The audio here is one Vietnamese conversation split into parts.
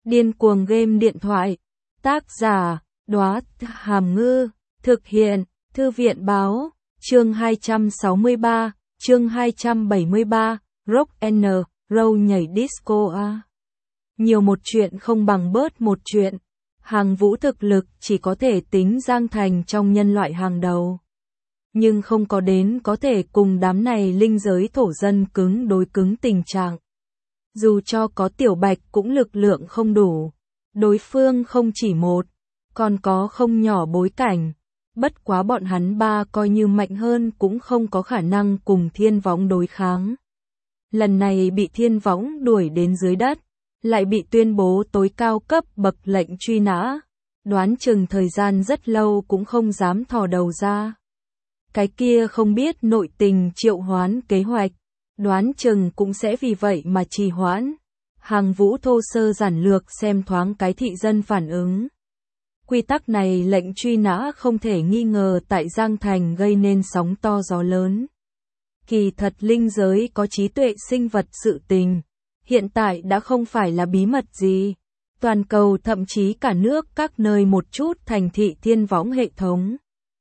Điên cuồng game điện thoại. Tác giả, Đóa Hàm Ngư. Thực hiện, Thư viện báo. Chương 263, chương 273, Rock N, Roll nhảy disco a. Nhiều một chuyện không bằng bớt một chuyện. Hàng Vũ thực lực chỉ có thể tính Giang Thành trong nhân loại hàng đầu. Nhưng không có đến có thể cùng đám này linh giới thổ dân cứng đối cứng tình trạng. Dù cho có Tiểu Bạch cũng lực lượng không đủ. Đối phương không chỉ một, còn có không nhỏ bối cảnh. Bất quá bọn hắn ba coi như mạnh hơn cũng không có khả năng cùng Thiên Võng đối kháng. Lần này bị Thiên Võng đuổi đến dưới đất, lại bị tuyên bố tối cao cấp bậc lệnh truy nã. Đoán chừng thời gian rất lâu cũng không dám thò đầu ra. Cái kia không biết nội tình triệu hoán kế hoạch, đoán chừng cũng sẽ vì vậy mà trì hoãn. Hàng Vũ thô sơ giản lược xem thoáng cái thị dân phản ứng. Quy tắc này lệnh truy nã không thể nghi ngờ tại Giang Thành gây nên sóng to gió lớn. Kỳ thật linh giới có trí tuệ sinh vật sự tình, hiện tại đã không phải là bí mật gì. Toàn cầu thậm chí cả nước các nơi một chút thành thị Thiên Võng hệ thống.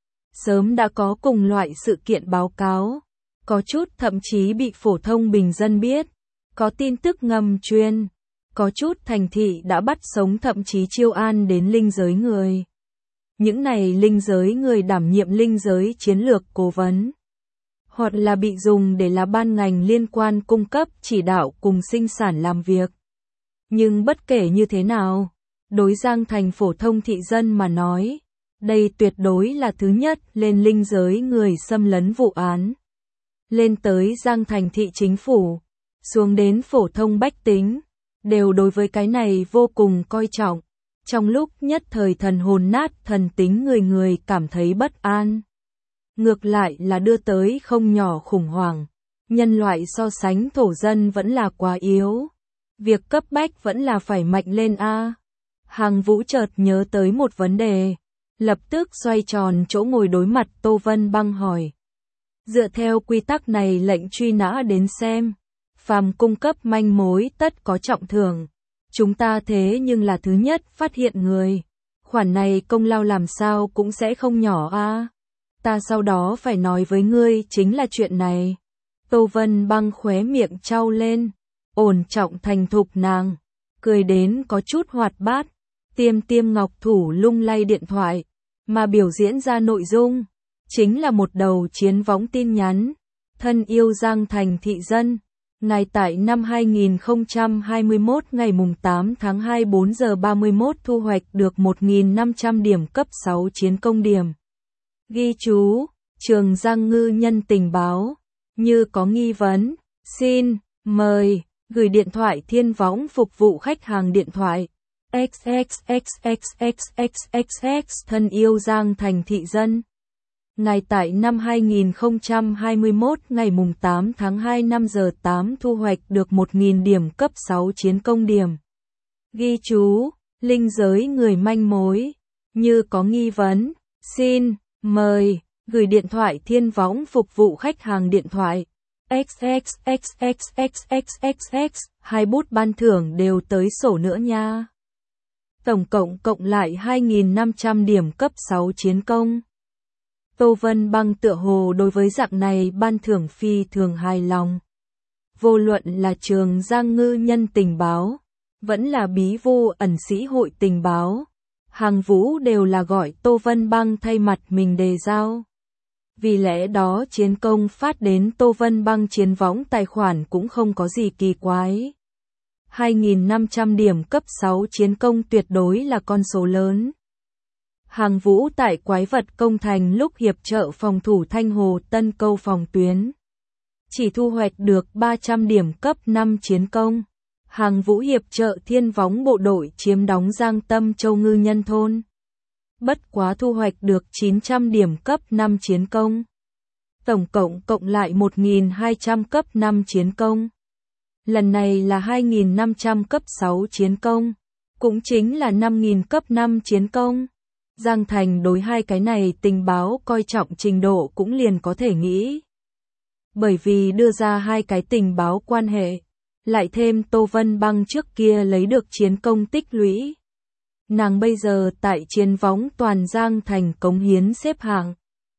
Sớm đã có cùng loại sự kiện báo cáo, có chút thậm chí bị phổ thông bình dân biết, có tin tức ngầm truyền, có chút thành thị đã bắt sống thậm chí chiêu an đến linh giới người. Những này linh giới người đảm nhiệm linh giới chiến lược cố vấn, hoặc là bị dùng để là ban ngành liên quan cung cấp chỉ đạo cùng sinh sản làm việc. Nhưng bất kể như thế nào, đối Giang Thành phổ thông thị dân mà nói, đây tuyệt đối là thứ nhất lên linh giới người xâm lấn vụ án. Lên tới Giang Thành thị chính phủ, xuống đến phổ thông bách tính, đều đối với cái này vô cùng coi trọng. Trong lúc nhất thời thần hồn nát thần tính người cảm thấy bất an. Ngược lại là đưa tới không nhỏ khủng hoảng. Nhân loại so sánh thổ dân vẫn là quá yếu. Việc cấp bách vẫn là phải mạnh lên a. Hàng Vũ chợt nhớ tới một vấn đề. Lập tức xoay tròn chỗ ngồi đối mặt Tô Vân Băng hỏi. Dựa theo quy tắc này lệnh truy nã đến xem, phàm cung cấp manh mối tất có trọng thưởng. Chúng ta thế nhưng là thứ nhất phát hiện người. Khoản này công lao làm sao cũng sẽ không nhỏ a. Ta sau đó phải nói với ngươi chính là chuyện này. Tô Vân Băng khóe miệng trao lên, ổn trọng thành thục nàng, cười đến có chút hoạt bát. Tiêm ngọc thủ lung lay điện thoại, mà biểu diễn ra nội dung, chính là một đầu chiến võng tin nhắn. Thân yêu Giang Thành thị dân, ngài tại năm 2021 ngày mùng 8 tháng 2 4 giờ 31 thu hoạch được 1.500 điểm cấp 6 chiến công điểm. Ghi chú, Trường Giang Ngư nhân tình báo, như có nghi vấn, xin, mời, gửi điện thoại Thiên Võng phục vụ khách hàng điện thoại. XXXXXXXX thân yêu Giang Thành thị dân. Ngài tại năm 2021 ngày mùng 8 tháng 2 5 giờ 8 thu hoạch được 1.000 điểm cấp 6 chiến công điểm. Ghi chú, linh giới người manh mối, như có nghi vấn, xin, mời, gửi điện thoại Thiên Võng phục vụ khách hàng điện thoại. XXXXXXXX, hai bút ban thưởng đều tới sổ nữa nha. Tổng cộng lại 2.500 điểm cấp 6 chiến công. Tô Vân Băng tựa hồ đối với dạng này ban thưởng phi thường hài lòng. Vô luận là Trường Giang Ngư nhân tình báo, vẫn là Bí Vô ẩn sĩ hội tình báo, Hàng Vũ đều là gọi Tô Vân Băng thay mặt mình đề giao. Vì lẽ đó chiến công phát đến Tô Vân Băng chiến võng tài khoản cũng không có gì kỳ quái. 2.500 điểm cấp 6 chiến công tuyệt đối là con số lớn. Hàng Vũ tại Quái vật công thành lúc hiệp trợ phòng thủ Thanh Hồ Tân Câu phòng tuyến, chỉ thu hoạch được 300 điểm cấp 5 chiến công. Hàng Vũ hiệp trợ Thiên Võng bộ đội chiếm đóng Giang Tâm Châu Ngư Nhân Thôn, bất quá thu hoạch được 900 điểm cấp 5 chiến công. Tổng cộng lại 1.200 cấp 5 chiến công. Lần này là 2.500 cấp 6 chiến công, cũng chính là 5.000 cấp 5 chiến công. Giang Thành đối hai cái này tình báo coi trọng trình độ cũng liền có thể nghĩ. Bởi vì đưa ra hai cái tình báo quan hệ, lại thêm Tô Vân Băng trước kia lấy được chiến công tích lũy. Nàng bây giờ tại chiến võng toàn Giang Thành cống hiến xếp hạng.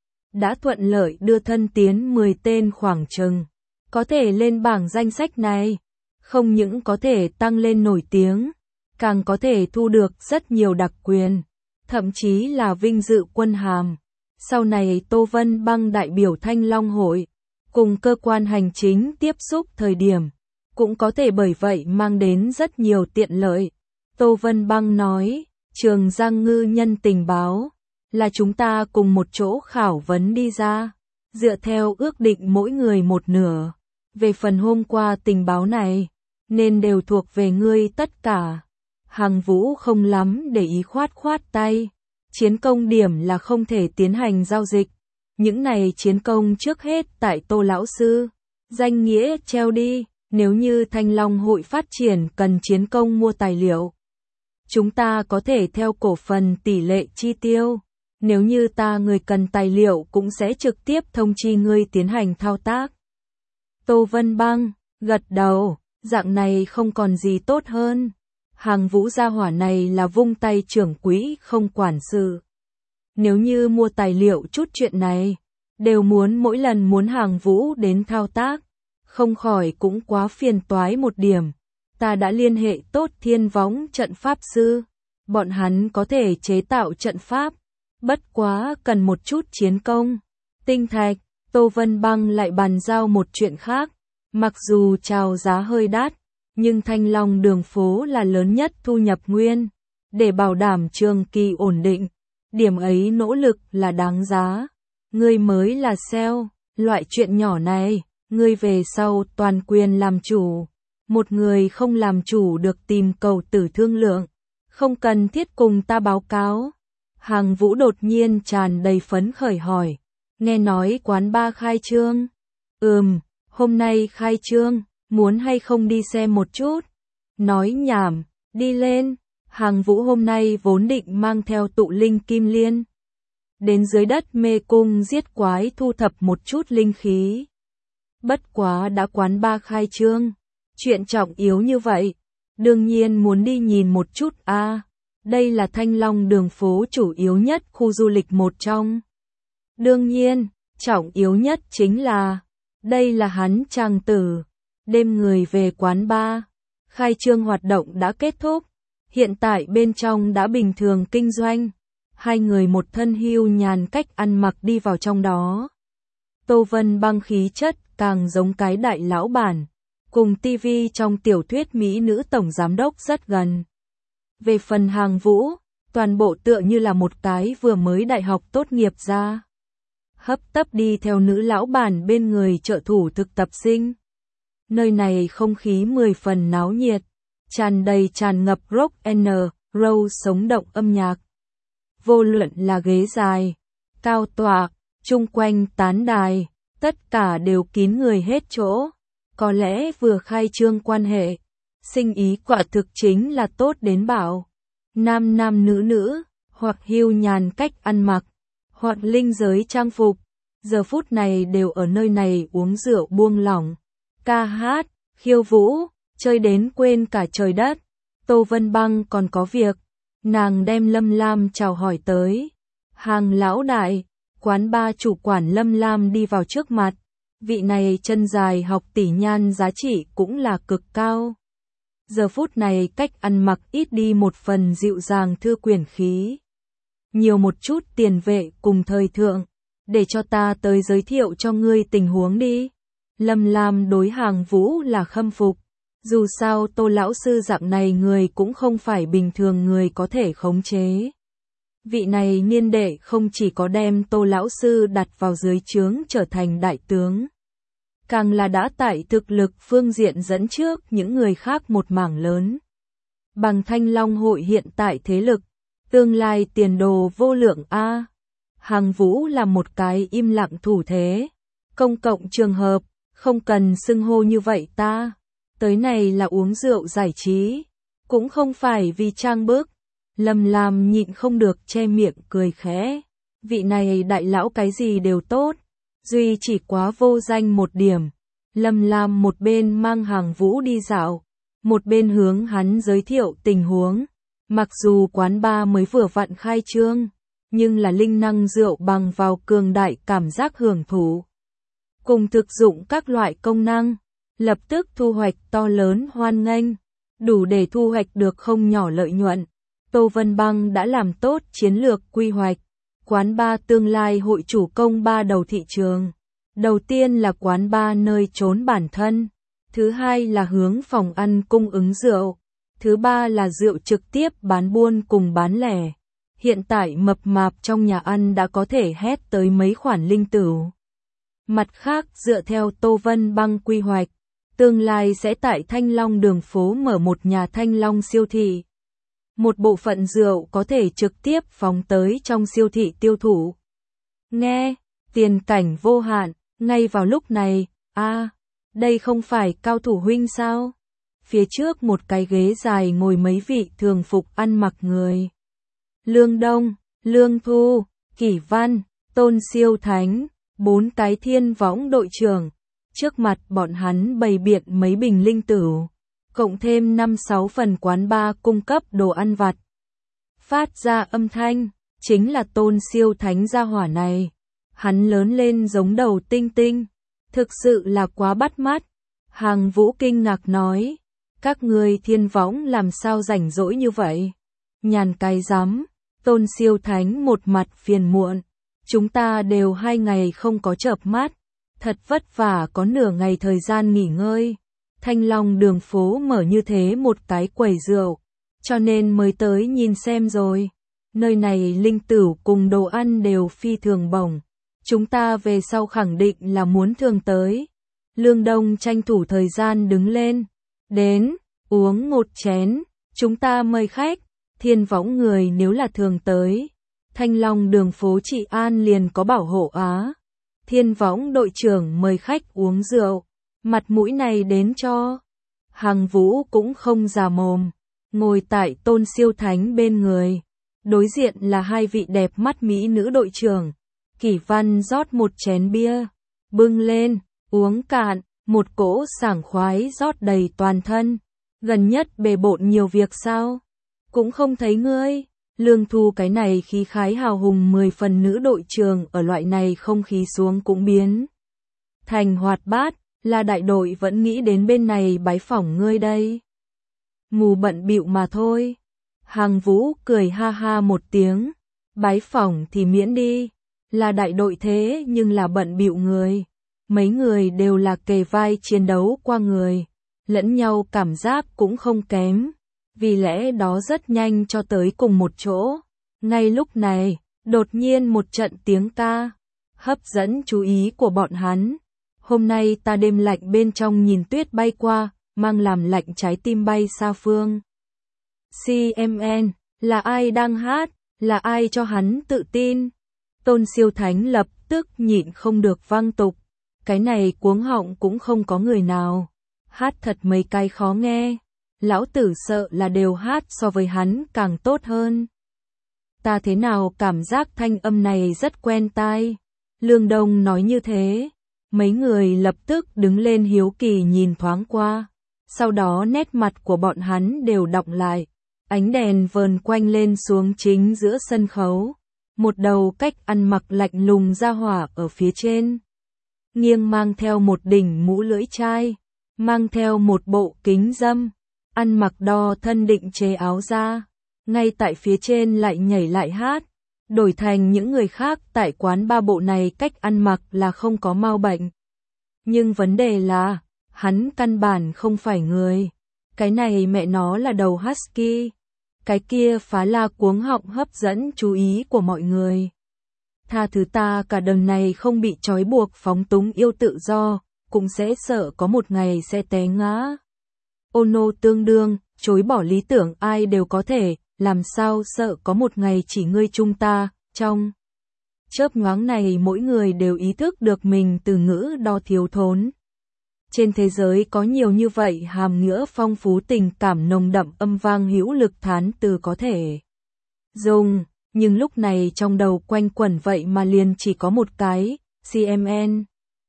Đã thuận lợi đưa thân tiến 10 tên khoảng chừng. Có thể lên bảng danh sách này. Không những có thể tăng lên nổi tiếng, càng có thể thu được rất nhiều đặc quyền, thậm chí là vinh dự quân hàm. Sau này Tô Vân Băng đại biểu Thanh Long Hội, cùng cơ quan hành chính tiếp xúc thời điểm, cũng có thể bởi vậy mang đến rất nhiều tiện lợi. Tô Vân Băng nói, Trường Giang Ngư nhân tình báo, là chúng ta cùng một chỗ khảo vấn đi ra, dựa theo ước định mỗi người một nửa. Về phần hôm qua tình báo này, nên đều thuộc về ngươi tất cả. Hằng Vũ không lắm để ý khoát tay. Chiến công điểm là không thể tiến hành giao dịch. Những này chiến công trước hết tại Tô lão sư. Danh nghĩa treo đi, nếu như Thanh Long Hội phát triển cần chiến công mua tài liệu. Chúng ta có thể theo cổ phần tỷ lệ chi tiêu. Nếu như ta người cần tài liệu cũng sẽ trực tiếp thông chi ngươi tiến hành thao tác. Tô Vân Băng gật đầu, dạng này không còn gì tốt hơn. Hằng Vũ gia hỏa này là vung tay trưởng quỹ không quản sự. Nếu như mua tài liệu chút chuyện này, đều muốn mỗi lần muốn Hằng Vũ đến thao tác, không khỏi cũng quá phiền toái một điểm. Ta đã liên hệ tốt Thiên Võng trận pháp sư, bọn hắn có thể chế tạo trận pháp, bất quá cần một chút chiến công. Tinh thạch, Tô Vân Băng lại bàn giao một chuyện khác. Mặc dù chào giá hơi đắt, nhưng Thanh Long đường phố là lớn nhất thu nhập nguyên. Để bảo đảm trường kỳ ổn định, điểm ấy nỗ lực là đáng giá. Ngươi mới là sale, loại chuyện nhỏ này, ngươi về sau toàn quyền làm chủ. Một người không làm chủ được tìm cầu tử thương lượng, không cần thiết cùng ta báo cáo. Hằng Vũ đột nhiên tràn đầy phấn khởi hỏi, nghe nói quán bar khai trương. Hôm nay khai trương, muốn hay không đi xem một chút? Nói nhảm, đi lên. Hằng Vũ hôm nay vốn định mang theo tụ linh kim liên đến dưới đất mê cung giết quái thu thập một chút linh khí. Bất quá đã quán bar khai trương, chuyện trọng yếu như vậy, đương nhiên muốn đi nhìn một chút a. Đây là Thanh Long đường phố chủ yếu nhất khu du lịch một trong. Đương nhiên, trọng yếu nhất chính là đây là hắn chàng tử. Đêm người về quán bar, khai trương hoạt động đã kết thúc, hiện tại bên trong đã bình thường kinh doanh. Hai người một thân hưu nhàn cách ăn mặc đi vào trong đó. Tô Vân Băng khí chất càng giống cái đại lão bản, cùng tivi trong tiểu thuyết mỹ nữ tổng giám đốc rất gần. Về phần Hằng Vũ, toàn bộ tựa như là một cái vừa mới đại học tốt nghiệp ra. Hấp tấp đi theo nữ lão bản bên người trợ thủ thực tập sinh. Nơi này không khí 10 phần náo nhiệt, tràn ngập rock and roll sống động âm nhạc. Vô luận là ghế dài, cao tọa, chung quanh tán đài, tất cả đều kín người hết chỗ. Có lẽ vừa khai trương quan hệ, sinh ý quả thực chính là tốt đến bảo. Nam nữ, hoặc hưu nhàn cách ăn mặc, hoặc linh giới trang phục, giờ phút này đều ở nơi này uống rượu buông lỏng, ca hát, khiêu vũ, chơi đến quên cả trời đất. Tô Vân Băng còn có việc, nàng đem Lâm Lam chào hỏi tới. Hàng lão đại, quán ba chủ quản Lâm Lam đi vào trước mặt. Vị này chân dài học tỷ nhan giá trị cũng là cực cao. Giờ phút này cách ăn mặc ít đi một phần dịu dàng thư quyển khí. Nhiều một chút tiền vệ cùng thời thượng, để cho ta tới giới thiệu cho ngươi tình huống đi. Lâm Lam đối Hằng Vũ là khâm phục. Dù sao Tô lão sư dạng này người cũng không phải bình thường người có thể khống chế. Vị này niên đệ không chỉ có đem Tô lão sư đặt vào dưới trướng trở thành đại tướng, càng là đã tại thực lực phương diện dẫn trước những người khác một mảng lớn. Bằng Thanh Long Hội hiện tại thế lực, tương lai tiền đồ vô lượng a. Hằng Vũ là một cái im lặng thủ thế. Công cộng trường hợp, không cần xưng hô như vậy ta. Tới này là uống rượu giải trí, cũng không phải vì trang bức. Lâm Lam nhịn không được che miệng cười khẽ. Vị này đại lão cái gì đều tốt, duy chỉ quá vô danh một điểm, Lâm Lam một bên mang Hàng Vũ đi dạo, một bên hướng hắn giới thiệu tình huống. Mặc dù quán bar mới vừa vặn khai trương, nhưng là linh năng rượu bằng vào cường đại cảm giác hưởng thụ, cùng thực dụng các loại công năng, lập tức thu hoạch to lớn hoan nghênh, đủ để thu hoạch được không nhỏ lợi nhuận. Tô Vân Băng đã làm tốt chiến lược quy hoạch, quán bar tương lai hội chủ công ba đầu thị trường. Đầu tiên là quán bar nơi trốn bản thân, thứ hai là hướng phòng ăn cung ứng rượu, thứ ba là rượu trực tiếp bán buôn cùng bán lẻ. Hiện tại mập mạp trong nhà ăn đã có thể hét tới mấy khoản linh tửu. Mặt khác, dựa theo Tô Vân Băng quy hoạch, tương lai sẽ tại Thanh Long đường phố mở một nhà Thanh Long siêu thị. Một bộ phận rượu có thể trực tiếp phóng tới trong siêu thị tiêu thụ. Nghe, tiền cảnh vô hạn, ngay vào lúc này, đây không phải Cao Thủ huynh sao? Phía trước một cái ghế dài ngồi mấy vị thường phục ăn mặc người. Lương Đông, Lương Thu, Kỷ Văn, Tôn Siêu Thánh, 4 cái thiên võng đội trưởng. Trước mặt bọn hắn bày biện mấy bình linh tửu, cộng thêm 5-6 phần quán bar cung cấp đồ ăn vặt. Phát ra âm thanh, chính là Tôn Siêu Thánh gia hỏa này. Hắn lớn lên giống đầu tinh tinh, thực sự là quá bắt mắt. Hàng Vũ kinh ngạc nói, các người thiên võng làm sao rảnh rỗi như vậy? Nhàn cái rắm. Tôn Siêu Thánh một mặt phiền muộn, chúng ta đều 2 ngày không có chợp mắt, thật vất vả có nửa ngày thời gian nghỉ ngơi. Thanh Long đường phố mở như thế một cái quầy rượu, cho nên mới tới nhìn xem rồi. Nơi này linh tửu cùng đồ ăn đều phi thường bổng, chúng ta về sau khẳng định là muốn thường tới. Lương Đông tranh thủ thời gian đứng lên, đến, uống một chén, chúng ta mời khách. Thiên võng người nếu là thường tới, Thanh Long đường phố trị an liền có bảo hộ á. Thiên võng đội trưởng mời khách uống rượu, mặt mũi này đến cho. Hàng Vũ cũng không già mồm, ngồi tại Tôn Siêu Thánh bên người. Đối diện là 2 vị đẹp mắt mỹ nữ đội trưởng. Kỷ Văn rót một chén bia, bưng lên, uống cạn, một cỗ sảng khoái rót đầy toàn thân. Gần nhất bề bộn nhiều việc sao? Cũng không thấy ngươi. Lương Thu cái này khí khái hào hùng 10 phần nữ đội trưởng ở loại này không khí xuống cũng biến thành hoạt bát, là đại đội vẫn nghĩ đến bên này bái phỏng ngươi đây. Mù bận bịu mà thôi. Hàng Vũ cười ha ha một tiếng, bái phỏng thì miễn đi, là đại đội thế nhưng là bận bịu người. Mấy người đều là kề vai chiến đấu qua người, lẫn nhau cảm giác cũng không kém. Vì lẽ đó rất nhanh cho tới cùng một chỗ. Ngay lúc này, đột nhiên một trận tiếng ca hấp dẫn chú ý của bọn hắn. Hôm nay ta đêm lạnh bên trong nhìn tuyết bay qua, mang làm lạnh trái tim bay xa phương. CMN, là ai đang hát, là ai cho hắn tự tin? Tôn Siêu Thánh lập tức nhịn không được vang tục. Cái này cuống họng cũng không có người nào. Hát thật mấy cái khó nghe. Lão tử sợ là đều hát so với hắn càng tốt hơn. Ta thế nào cảm giác thanh âm này rất quen tai. Lương Đông nói như thế. Mấy người lập tức đứng lên hiếu kỳ nhìn thoáng qua. Sau đó nét mặt của bọn hắn đều đọng lại. Ánh đèn vờn quanh lên xuống chính giữa sân khấu. Một đầu cách ăn mặc lạnh lùng ra hỏa ở phía trên. Nghiêng mang theo một đỉnh mũ lưỡi chai. Mang theo một bộ kính dâm. Ăn mặc đo thân định chế áo ra, ngay tại phía trên lại nhảy lại hát, đổi thành những người khác tại quán ba bộ này cách ăn mặc là không có mau bệnh. Nhưng vấn đề là, hắn căn bản không phải người, cái này mẹ nó là đầu husky, cái kia phá la cuống họng hấp dẫn chú ý của mọi người. Tha thứ ta cả đời này không bị trói buộc phóng túng yêu tự do, cũng sẽ sợ có một ngày sẽ té ngã. Ono tương đương, chối bỏ lý tưởng ai đều có thể, làm sao sợ có một ngày chỉ ngươi chung ta, trong chớp nhoáng này mỗi người đều ý thức được mình từ ngữ đo thiếu thốn. Trên thế giới có nhiều như vậy hàm nghĩa phong phú tình cảm nồng đậm âm vang hữu lực thán từ có thể dùng, nhưng lúc này trong đầu quanh quẩn vậy mà liền chỉ có một cái, CMN.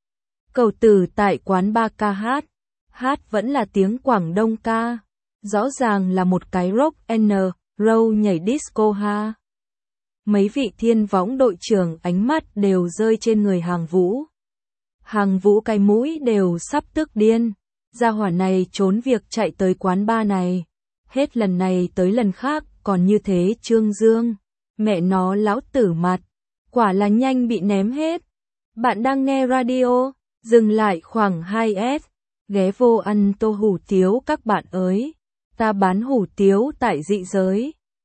Cầu Tử tại quán bar ca hát vẫn là tiếng Quảng Đông ca. Rõ ràng là một cái rock and roll nhảy disco ha. Mấy vị thiên võng đội trưởng ánh mắt đều rơi trên người Hàng Vũ. Hàng Vũ cái mũi đều sắp tức điên. Gia hỏa này trốn việc chạy tới quán bar này. Hết lần này tới lần khác còn như thế trương dương. Mẹ nó lão tử mặt. Quả là nhanh bị ném hết. Bạn đang nghe radio. Dừng lại khoảng 2S. Ghé vô ăn tô hủ tiếu các bạn ơi. Ta bán hủ tiếu tại dị giới.